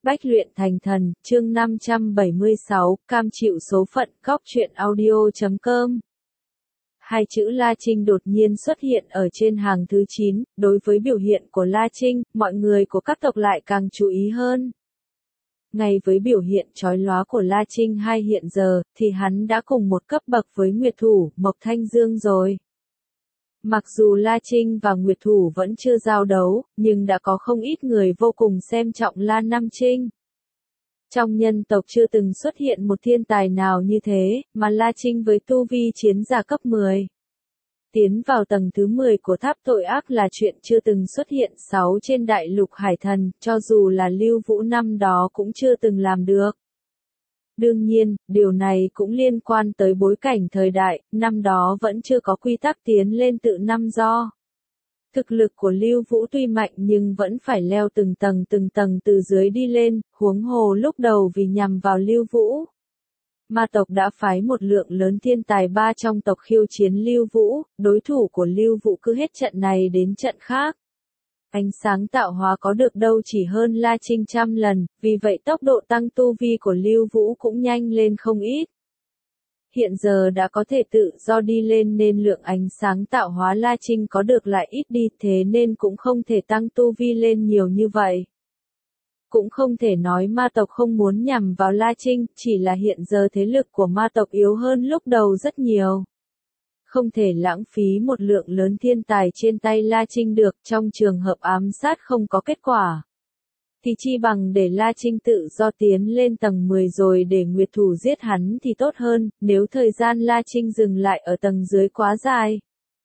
Bách luyện thành thần, chương 576, cam chịu số phận, góc truyện audio.com. Hai chữ La Trinh đột nhiên xuất hiện ở trên hàng thứ 9, đối với biểu hiện của La Trinh, mọi người của các tộc lại càng chú ý hơn. Ngay với biểu hiện chói lóa của La Trinh hay hiện giờ, thì hắn đã cùng một cấp bậc với Nguyệt Thủ, Mộc Thanh Dương rồi. Mặc dù La Trinh và Nguyệt Thủ vẫn chưa giao đấu, nhưng đã có không ít người vô cùng xem trọng La Nam Trinh. Trong nhân tộc chưa từng xuất hiện một thiên tài nào như thế, mà La Trinh với tu vi chiến giả cấp 10. Tiến vào tầng thứ 10 của tháp tội ác là chuyện chưa từng xuất hiện 6 trên đại lục hải thần, cho dù là Lưu Vũ năm đó cũng chưa từng làm được. Đương nhiên, điều này cũng liên quan tới bối cảnh thời đại, năm đó vẫn chưa có quy tắc tiến lên tự năm do. Thực lực của Lưu Vũ tuy mạnh nhưng vẫn phải leo từng tầng từ dưới đi lên, huống hồ lúc đầu vì nhằm vào Lưu Vũ. Ma tộc đã phái một lượng lớn thiên tài ba trong tộc khiêu chiến Lưu Vũ, đối thủ của Lưu Vũ cứ hết trận này đến trận khác. Ánh sáng tạo hóa có được đâu chỉ hơn La Trinh trăm lần, vì vậy tốc độ tăng tu vi của Lưu Vũ cũng nhanh lên không ít. Hiện giờ đã có thể tự do đi lên nên lượng ánh sáng tạo hóa La Trinh có được lại ít đi, thế nên cũng không thể tăng tu vi lên nhiều như vậy. Cũng không thể nói ma tộc không muốn nhằm vào La Trinh, chỉ là hiện giờ thế lực của ma tộc yếu hơn lúc đầu rất nhiều. Không thể lãng phí một lượng lớn thiên tài trên tay La Trinh được, trong trường hợp ám sát không có kết quả. Thì chi bằng để La Trinh tự do tiến lên tầng 10 rồi để Nguyệt Thủ giết hắn thì tốt hơn, nếu thời gian La Trinh dừng lại ở tầng dưới quá dài.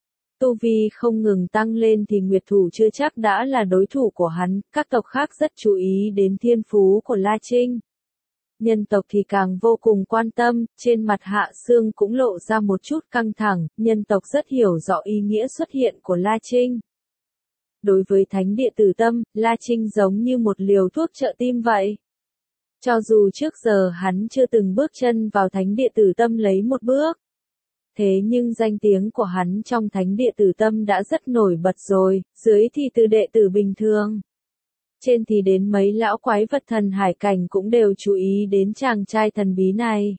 Tu vi không ngừng tăng lên thì Nguyệt Thủ chưa chắc đã là đối thủ của hắn, các tộc khác rất chú ý đến thiên phú của La Trinh. Nhân tộc thì càng vô cùng quan tâm, trên mặt Hạ Sương cũng lộ ra một chút căng thẳng, nhân tộc rất hiểu rõ ý nghĩa xuất hiện của La Trinh. Đối với Thánh Địa Tử Tâm, La Trinh giống như một liều thuốc trợ tim vậy. Cho dù trước giờ hắn chưa từng bước chân vào Thánh Địa Tử Tâm lấy một bước. Thế nhưng danh tiếng của hắn trong Thánh Địa Tử Tâm đã rất nổi bật rồi, dưới thì từ đệ tử bình thường. Trên thì đến mấy lão quái vật thần hải cảnh cũng đều chú ý đến chàng trai thần bí này.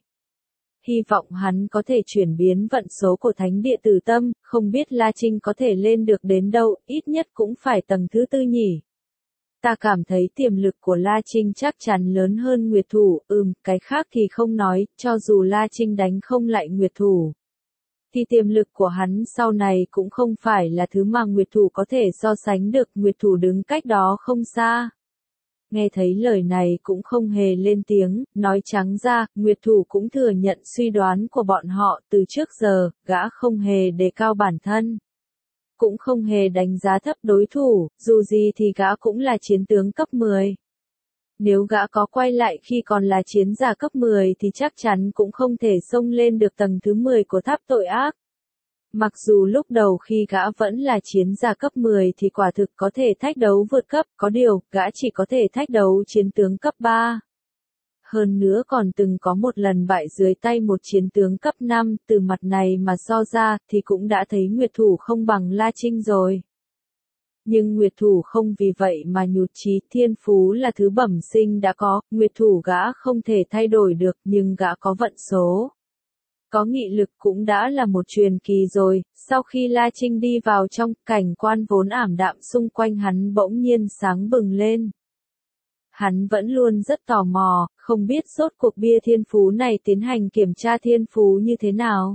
Hy vọng hắn có thể chuyển biến vận số của Thánh Địa Tử Tâm, không biết La Trinh có thể lên được đến đâu, ít nhất cũng phải tầng thứ 4 nhỉ. Ta cảm thấy tiềm lực của La Trinh chắc chắn lớn hơn Nguyệt Thủ, cái khác thì không nói, cho dù La Trinh đánh không lại Nguyệt Thủ. Thì tiềm lực của hắn sau này cũng không phải là thứ mà Nguyệt Thủ có thể so sánh được, Nguyệt Thủ đứng cách đó không xa. Nghe thấy lời này cũng không hề lên tiếng, nói trắng ra, Nguyệt Thủ cũng thừa nhận suy đoán của bọn họ, từ trước giờ, gã không hề đề cao bản thân. Cũng không hề đánh giá thấp đối thủ, dù gì thì gã cũng là chiến tướng cấp 10. Nếu gã có quay lại khi còn là chiến giả cấp 10 thì chắc chắn cũng không thể xông lên được tầng thứ 10 của tháp tội ác. Mặc dù lúc đầu khi gã vẫn là chiến giả cấp 10 thì quả thực có thể thách đấu vượt cấp, có điều, gã chỉ có thể thách đấu chiến tướng cấp 3. Hơn nữa còn từng có một lần bại dưới tay một chiến tướng cấp 5, từ mặt này mà so ra thì cũng đã thấy Nguyệt Thủ không bằng La Trinh rồi. Nhưng Nguyệt Thủ không vì vậy mà nhụt chí, thiên phú là thứ bẩm sinh đã có, Nguyệt Thủ gã không thể thay đổi được nhưng gã có vận số. Có nghị lực cũng đã là một truyền kỳ rồi, sau khi La Trinh đi vào trong, cảnh quan vốn ảm đạm xung quanh hắn bỗng nhiên sáng bừng lên. Hắn vẫn luôn rất tò mò, không biết rốt cuộc bia thiên phú này tiến hành kiểm tra thiên phú như thế nào.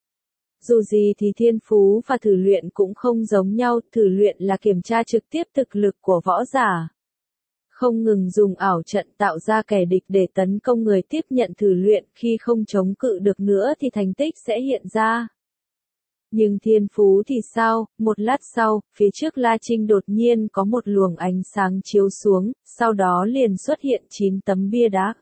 Dù gì thì thiên phú và thử luyện cũng không giống nhau, thử luyện là kiểm tra trực tiếp thực lực của võ giả. Không ngừng dùng ảo trận tạo ra kẻ địch để tấn công người tiếp nhận thử luyện, khi không chống cự được nữa thì thành tích sẽ hiện ra. Nhưng thiên phú thì sao, một lát sau, phía trước La Trinh đột nhiên có một luồng ánh sáng chiếu xuống, sau đó liền xuất hiện 9 tấm bia đá,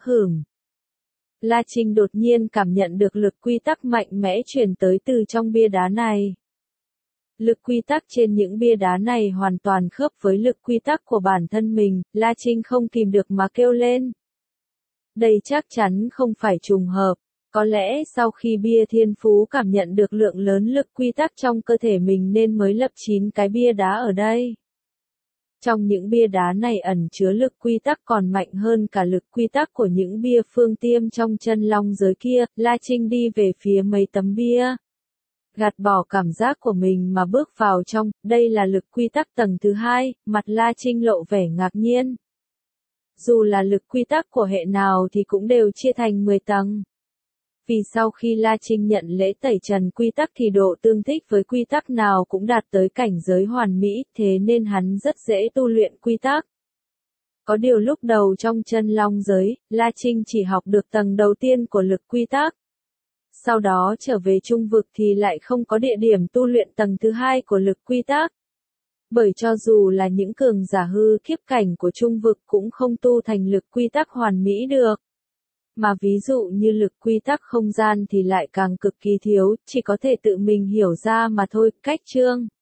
La Trinh đột nhiên cảm nhận được lực quy tắc mạnh mẽ truyền tới từ trong bia đá này. Lực quy tắc trên những bia đá này hoàn toàn khớp với lực quy tắc của bản thân mình, La Trinh không kìm được mà kêu lên. Đây chắc chắn không phải trùng hợp, có lẽ sau khi bia thiên phú cảm nhận được lượng lớn lực quy tắc trong cơ thể mình nên mới lập 9 cái bia đá ở đây. Trong những bia đá này ẩn chứa lực quy tắc còn mạnh hơn cả lực quy tắc của những bia phương tiêm trong chân long giới kia. La Trinh đi về phía mấy tấm bia, gạt bỏ cảm giác của mình mà bước vào trong. Đây là lực quy tắc tầng thứ 2, mặt La Trinh lộ vẻ ngạc nhiên. Dù là lực quy tắc của hệ nào thì cũng đều chia thành 10 tầng. Vì sau khi La Trinh nhận lễ tẩy trần quy tắc thì độ tương thích với quy tắc nào cũng đạt tới cảnh giới hoàn mỹ, thế nên hắn rất dễ tu luyện quy tắc. Có điều lúc đầu trong chân long giới, La Trinh chỉ học được tầng đầu tiên của lực quy tắc. Sau đó trở về trung vực thì lại không có địa điểm tu luyện tầng thứ 2 của lực quy tắc. Bởi cho dù là những cường giả hư kiếp cảnh của trung vực cũng không tu thành lực quy tắc hoàn mỹ được. Mà ví dụ như lực quy tắc không gian thì lại càng cực kỳ thiếu, chỉ có thể tự mình hiểu ra mà thôi. Cách chương